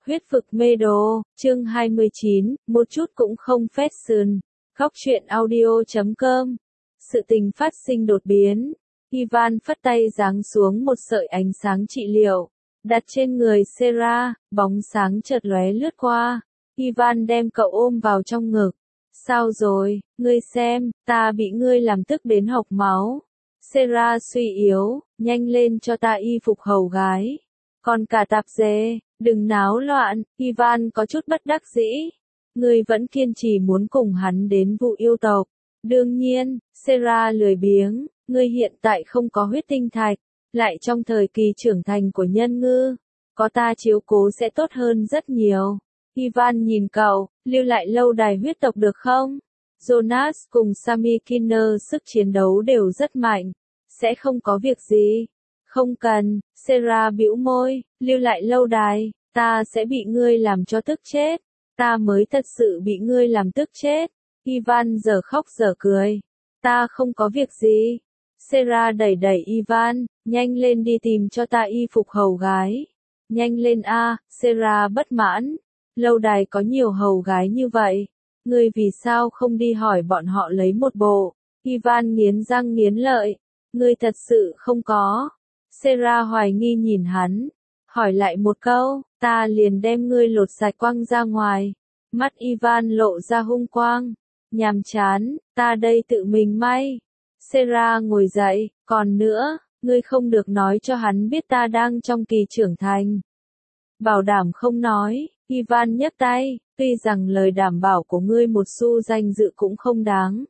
Huyết vực mê đồ, chương 29, một chút cũng không fashion. Góc truyện audio.com. Sự tình phát sinh đột biến. Ivan phất tay giáng xuống một sợi ánh sáng trị liệu, đặt trên người Sarah, bóng sáng chợt lóe lướt qua. Ivan đem cậu ôm vào trong ngực. Sao rồi, ngươi xem, ta bị ngươi làm tức đến hộc máu. Sarah suy yếu, nhanh lên cho ta y phục hầu gái. Còn cả tạp dề, đừng náo loạn, Ivan có chút bất đắc dĩ. Ngươi vẫn kiên trì muốn cùng hắn đến vụ yêu tộc. Đương nhiên, Sarah lười biếng, ngươi hiện tại không có huyết tinh thạch, lại trong thời kỳ trưởng thành của nhân ngư. Có ta chiếu cố sẽ tốt hơn rất nhiều. Ivan nhìn cậu, lưu lại lâu đài huyết tộc được không? Jonas cùng Sammy Kinner sức chiến đấu đều rất mạnh. Sẽ không có việc gì. Không cần, Sarah bĩu môi, lưu lại lâu đài, ta sẽ bị ngươi làm cho tức chết. Ta mới thật sự bị ngươi làm tức chết. Ivan giờ khóc giờ cười. Ta không có việc gì. Sarah đẩy đẩy Ivan, nhanh lên đi tìm cho ta y phục hầu gái. Nhanh lên a, Sarah bất mãn. Lâu đài có nhiều hầu gái như vậy. Ngươi vì sao không đi hỏi bọn họ lấy một bộ? Ivan nghiến răng nghiến lợi. Ngươi thật sự không có. Sarah hoài nghi nhìn hắn. Hỏi lại một câu, ta liền đem ngươi lột sạch quăng ra ngoài. Mắt Ivan lộ ra hung quang. Nhàm chán, ta đây tự mình may. Sarah ngồi dậy, còn nữa, ngươi không được nói cho hắn biết ta đang trong kỳ trưởng thành. Bảo đảm không nói, Ivan nhấc tay, tuy rằng lời đảm bảo của ngươi một xu danh dự cũng không đáng.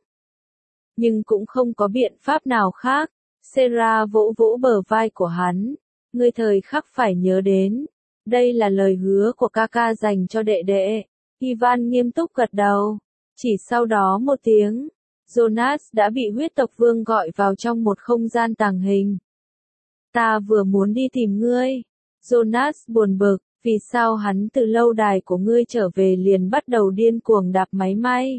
Nhưng cũng không có biện pháp nào khác. Sarah vỗ vỗ bờ vai của hắn. Ngươi thời khắc phải nhớ đến. Đây là lời hứa của Kaka dành cho đệ đệ. Ivan nghiêm túc gật đầu. Chỉ sau đó một tiếng, Jonas đã bị huyết tộc vương gọi vào trong một không gian tàng hình. Ta vừa muốn đi tìm ngươi. Jonas buồn bực, vì sao hắn từ lâu đài của ngươi trở về liền bắt đầu điên cuồng đạp máy may.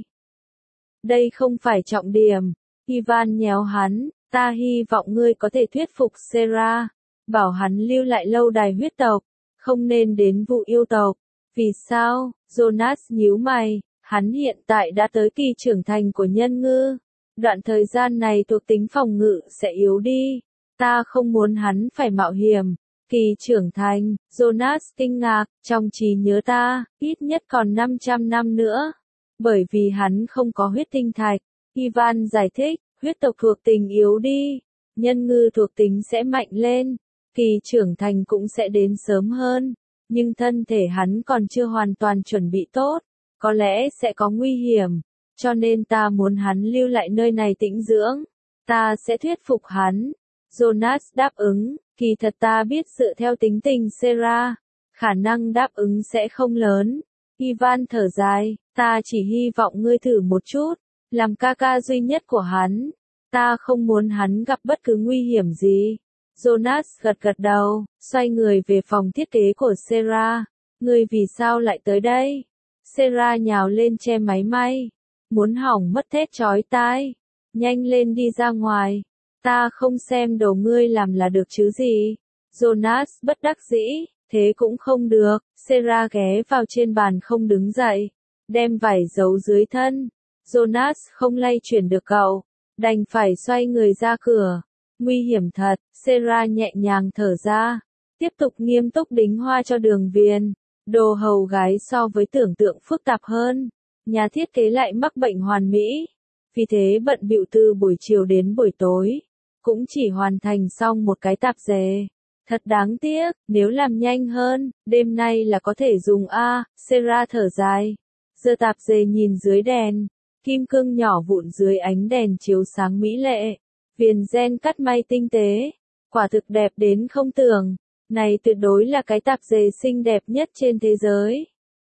Đây không phải trọng điểm. Ivan nhéo hắn, ta hy vọng ngươi có thể thuyết phục Sarah, bảo hắn lưu lại lâu đài huyết tộc, không nên đến vụ yêu tộc. Vì sao? Jonas nhíu mày. Hắn hiện tại đã tới kỳ trưởng thành của nhân ngư. Đoạn thời gian này thuộc tính phòng ngự sẽ yếu đi. Ta không muốn hắn phải mạo hiểm. Kỳ trưởng thành, Jonas kinh ngạc, trong trí nhớ ta, ít nhất còn 500 năm nữa. Bởi vì hắn không có huyết tinh thạch. Ivan giải thích, huyết tộc thuộc tính yếu đi. Nhân ngư thuộc tính sẽ mạnh lên. Kỳ trưởng thành cũng sẽ đến sớm hơn. Nhưng thân thể hắn còn chưa hoàn toàn chuẩn bị tốt. Có lẽ sẽ có nguy hiểm, cho nên ta muốn hắn lưu lại nơi này tĩnh dưỡng. Ta sẽ thuyết phục hắn. Jonas đáp ứng, kỳ thật ta biết dựa theo tính tình Sarah, khả năng đáp ứng sẽ không lớn. Ivan thở dài, ta chỉ hy vọng ngươi thử một chút, làm Kaka duy nhất của hắn. Ta không muốn hắn gặp bất cứ nguy hiểm gì. Jonas gật gật đầu, xoay người về phòng thiết kế của Sarah. Ngươi vì sao lại tới đây? Sarah nhào lên che máy may. Muốn hỏng mất thét chói tai. Nhanh lên đi ra ngoài. Ta không xem đồ ngươi làm là được chứ gì. Jonas bất đắc dĩ. Thế cũng không được. Sarah ghé vào trên bàn không đứng dậy. Đem vải giấu dưới thân. Jonas không lay chuyển được cậu. Đành phải xoay người ra cửa. Nguy hiểm thật. Sarah nhẹ nhàng thở ra. Tiếp tục nghiêm túc đính hoa cho Đường Viền. Đồ hầu gái so với tưởng tượng phức tạp hơn. Nhà thiết kế lại mắc bệnh hoàn mỹ. Vì thế bận bịu từ buổi chiều đến buổi tối. Cũng chỉ hoàn thành xong một cái tạp dề. Thật đáng tiếc, nếu làm nhanh hơn, đêm nay là có thể dùng a. Sarah thở dài. Giơ tạp dề nhìn dưới đèn. Kim cương nhỏ vụn dưới ánh đèn chiếu sáng mỹ lệ. Viền gen cắt may tinh tế. Quả thực đẹp đến không tưởng. Này tuyệt đối là cái tạp dề xinh đẹp nhất trên thế giới.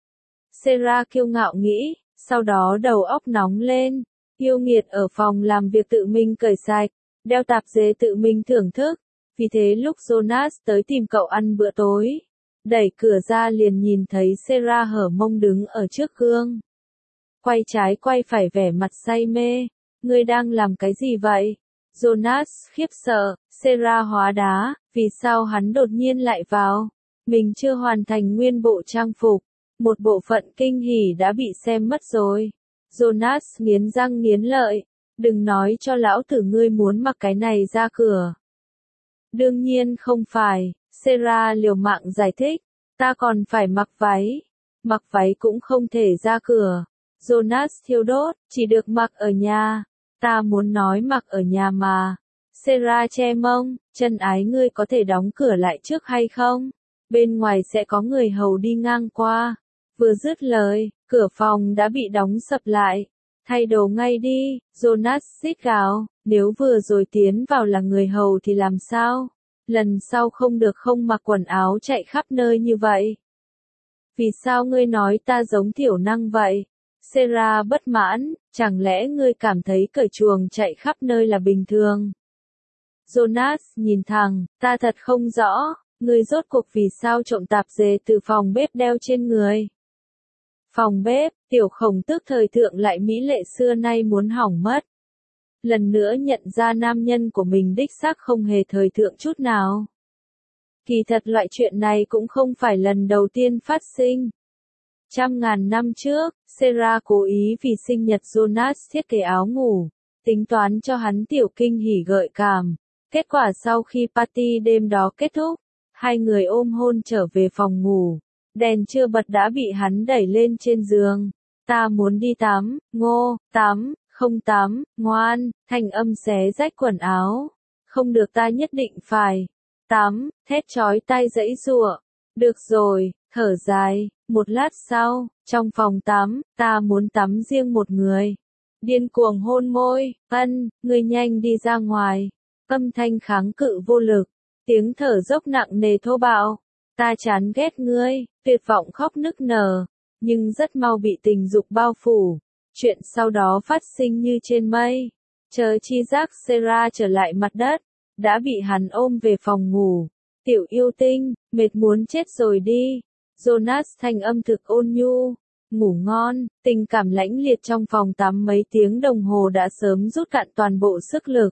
Sarah kiêu ngạo nghĩ, sau đó đầu óc nóng lên. Yêu nghiệt ở phòng làm việc tự mình cởi sạch, đeo tạp dề tự mình thưởng thức. Vì thế lúc Jonas tới tìm cậu ăn bữa tối, đẩy cửa ra liền nhìn thấy Sarah hở mông đứng ở trước gương. Quay trái quay phải vẻ mặt say mê. Ngươi đang làm cái gì vậy? Jonas khiếp sợ, Sarah hóa đá, vì sao hắn đột nhiên lại vào? Mình chưa hoàn thành nguyên bộ trang phục. Một bộ phận kinh hỉ đã bị xem mất rồi. Jonas nghiến răng nghiến lợi. Đừng nói cho lão tử ngươi muốn mặc cái này ra cửa. Đương nhiên không phải, Sarah liều mạng giải thích. Ta còn phải mặc váy. Mặc váy cũng không thể ra cửa. Jonas thiêu đốt, chỉ được mặc ở nhà. Ta muốn nói mặc ở nhà mà. Sarah che mông, chân ái ngươi có thể đóng cửa lại trước hay không? Bên ngoài sẽ có người hầu đi ngang qua. Vừa dứt lời, cửa phòng đã bị đóng sập lại. Thay đồ ngay đi, Jonas xít gào, nếu vừa rồi tiến vào là người hầu thì làm sao? Lần sau không được không mặc quần áo chạy khắp nơi như vậy. Vì sao ngươi nói ta giống thiểu năng vậy? Sarah bất mãn, chẳng lẽ ngươi cảm thấy cởi chuồng chạy khắp nơi là bình thường? Jonas nhìn thẳng, ta thật không rõ, ngươi rốt cuộc vì sao trộm tạp dề từ phòng bếp đeo trên người? Phòng bếp, tiểu khổng tước thời thượng lại mỹ lệ xưa nay muốn hỏng mất. Lần nữa nhận ra nam nhân của mình đích xác không hề thời thượng chút nào. Kỳ thật loại chuyện này cũng không phải lần đầu tiên phát sinh. Trăm ngàn năm trước, Sarah cố ý vì sinh nhật Jonas thiết kế áo ngủ, tính toán cho hắn tiểu kinh hỉ gợi cảm. Kết quả sau khi party đêm đó kết thúc, hai người ôm hôn trở về phòng ngủ. Đèn chưa bật đã bị hắn đẩy lên trên giường. Ta muốn đi tắm, Ngô, tắm, không tắm, ngoan, thanh âm xé rách quần áo. Không được ta nhất định phải. Tắm, thét chói tai giãy giụa. Được rồi, thở dài, một lát sau, trong phòng tắm, ta muốn tắm riêng một người. Điên cuồng hôn môi, ngươi nhanh đi ra ngoài. Âm thanh kháng cự vô lực, tiếng thở dốc nặng nề thô bạo. Ta chán ghét ngươi, tuyệt vọng khóc nức nở, nhưng rất mau bị tình dục bao phủ. Chuyện sau đó phát sinh như trên mây. Chờ chi giác Sarah trở lại mặt đất, đã bị hắn ôm về phòng ngủ. Tiểu yêu tinh, mệt muốn chết rồi đi. Jonas thanh âm thực ôn nhu. Ngủ ngon, tình cảm lãnh liệt trong phòng tắm mấy tiếng đồng hồ đã sớm rút cạn toàn bộ sức lực.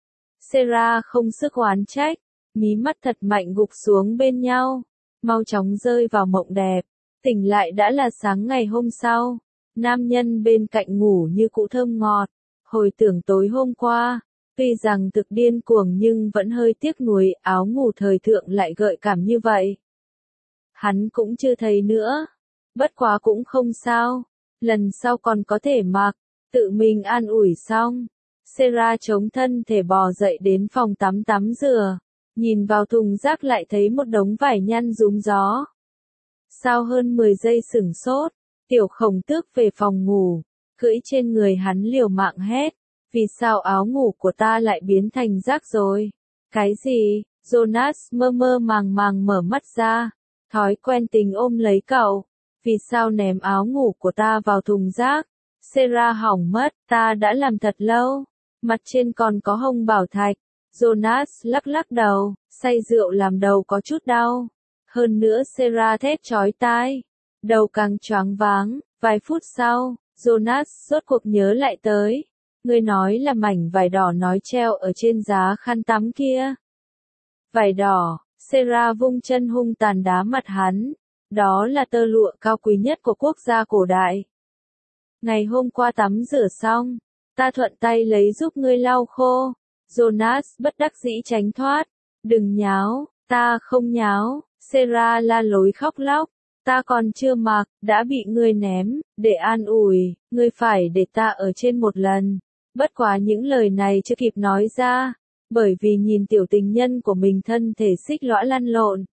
Sarah không sức oán trách, mí mắt thật mạnh gục xuống bên nhau, mau chóng rơi vào mộng đẹp. Tỉnh lại đã là sáng ngày hôm sau. Nam nhân bên cạnh ngủ như cũ thơm ngọt. Hồi tưởng tối hôm qua, tuy rằng thực điên cuồng nhưng vẫn hơi tiếc nuối áo ngủ thời thượng lại gợi cảm như vậy. Hắn cũng chưa thấy nữa. Bất quá cũng không sao. Lần sau còn có thể mặc. Tự mình an ủi xong. Sarah chống thân thể bò dậy đến phòng tắm tắm rửa. Nhìn vào thùng rác lại thấy một đống vải nhăn rúm gió. Sau hơn 10 giây sửng sốt, tiểu khổng tước về phòng ngủ, cưỡi trên người hắn liều mạng hét. Vì sao áo ngủ của ta lại biến thành rác rồi? Cái gì? Jonas mơ mơ màng màng mở mắt ra. Thói quen tình ôm lấy cậu. Vì sao ném áo ngủ của ta vào thùng rác? Sarah hỏng mất, ta đã làm thật lâu. Mặt trên còn có hồng bảo thạch. Jonas lắc lắc đầu, say rượu làm đầu có chút đau. Hơn nữa Sarah thét chói tai. Đầu càng choáng váng, vài phút sau, Jonas rốt cuộc nhớ lại tới. Ngươi nói là mảnh vải đỏ nói treo ở trên giá khăn tắm kia. Vải đỏ, Sarah vung chân hung tàn đá mặt hắn. Đó là tơ lụa cao quý nhất của quốc gia cổ đại. Ngày hôm qua tắm rửa xong, ta thuận tay lấy giúp ngươi lau khô. Jonas bất đắc dĩ tránh thoát. Đừng nháo, ta không nháo. Sarah la lối khóc lóc. Ta còn chưa mặc, đã bị ngươi ném, để an ủi, ngươi phải để ta ở trên một lần. Bất quá những lời này chưa kịp nói ra, bởi vì nhìn tiểu tình nhân của mình thân thể xích lõa lăn lộn.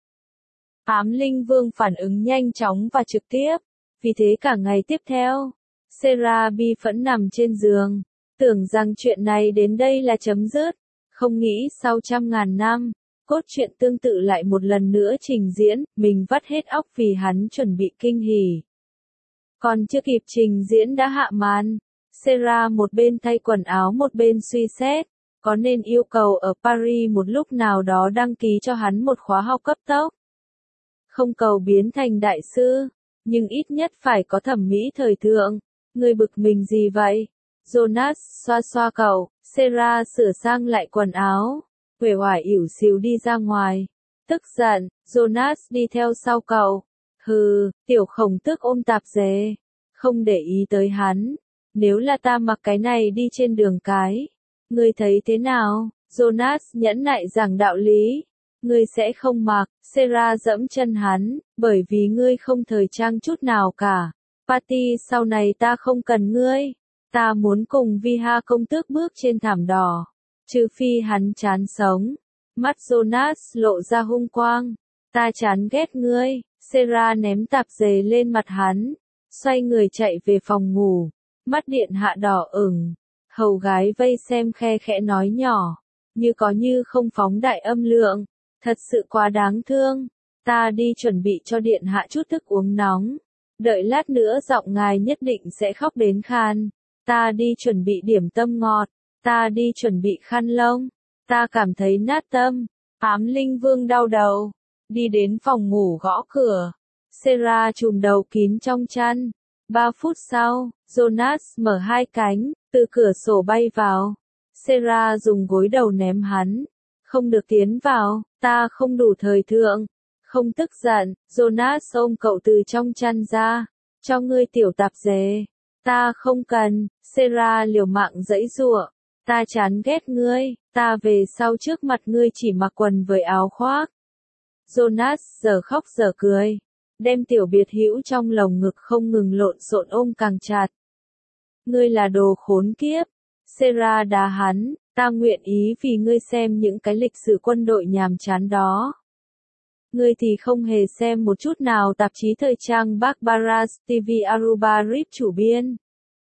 Ám linh vương phản ứng nhanh chóng và trực tiếp, vì thế cả ngày tiếp theo, Sarah bi phẫn nằm trên giường, tưởng rằng chuyện này đến đây là chấm dứt, không nghĩ sau trăm ngàn năm. Cốt truyện tương tự lại một lần nữa trình diễn, mình vắt hết óc vì hắn chuẩn bị kinh hỉ. Còn chưa kịp trình diễn đã hạ màn. Sarah một bên thay quần áo một bên suy xét, có nên yêu cầu ở Paris một lúc nào đó đăng ký cho hắn một khóa học cấp tốc. Không cầu biến thành đại sư, nhưng ít nhất phải có thẩm mỹ thời thượng. Ngươi bực mình gì vậy? Jonas xoa xoa cậu, Sarah sửa sang lại quần áo. Uể oải ỉu xìu đi ra ngoài. Tức giận, Jonas đi theo sau cậu. Hừ, tiểu khổng tước ôm tạp dề. Không để ý tới hắn. Nếu là ta mặc cái này đi trên đường cái. Ngươi thấy thế nào? Jonas nhẫn nại giảng đạo lý. Ngươi sẽ không mặc, Sarah dẫm chân hắn, bởi vì ngươi không thời trang chút nào cả. Patty sau này ta không cần ngươi. Ta muốn cùng Viha công tước bước trên thảm đỏ. Trừ phi hắn chán sống. Mắt Jonas lộ ra hung quang. Ta chán ghét ngươi. Sarah ném tạp dề lên mặt hắn. Xoay người chạy về phòng ngủ. Mắt điện hạ đỏ ửng. Hầu gái vây xem khe khẽ nói nhỏ. Như có như không phóng đại âm lượng. Thật sự quá đáng thương. Ta đi chuẩn bị cho điện hạ chút thức uống nóng. Đợi lát nữa giọng ngài nhất định sẽ khóc đến khan. Ta đi chuẩn bị điểm tâm ngọt. Ta đi chuẩn bị khăn lông. Ta cảm thấy nát tâm. Ám linh vương đau đầu. Đi đến phòng ngủ gõ cửa. Sarah trùm đầu kín trong chăn. 3 phút sau, Jonas mở hai cánh, từ cửa sổ bay vào. Sarah dùng gối đầu ném hắn. Không được tiến vào, ta không đủ thời thượng. Không tức giận, Jonas ôm cậu từ trong chăn ra. Cho ngươi tiểu tạp dề. Ta không cần, Sarah liều mạng giãy giụa. Ta chán ghét ngươi, ta về sau trước mặt ngươi chỉ mặc quần với áo khoác. Jonas giờ khóc giờ cười. Đem tiểu biệt hữu trong lồng ngực không ngừng lộn xộn ôm càng chặt. Ngươi là đồ khốn kiếp. Sarah đá hắn, ta nguyện ý vì ngươi xem những cái lịch sử quân đội nhàm chán đó. Ngươi thì không hề xem một chút nào tạp chí thời trang Barbaras TV Aruba Rip chủ biên.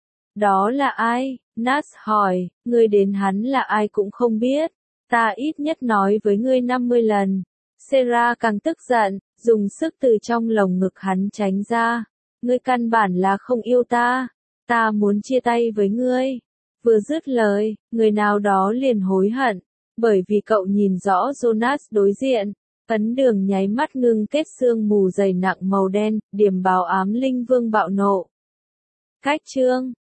Đó là ai? Nas hỏi, ngươi đến hắn là ai cũng không biết. Ta ít nhất nói với ngươi 50 lần. Sarah càng tức giận, dùng sức từ trong lồng ngực hắn tránh ra. Ngươi căn bản là không yêu ta. Ta muốn chia tay với ngươi. Vừa dứt lời, người nào đó liền hối hận. Bởi vì cậu nhìn rõ Jonas đối diện. Ấn đường nháy mắt ngưng kết sương mù dày nặng màu đen, điểm báo ám linh vương bạo nộ. Cách chương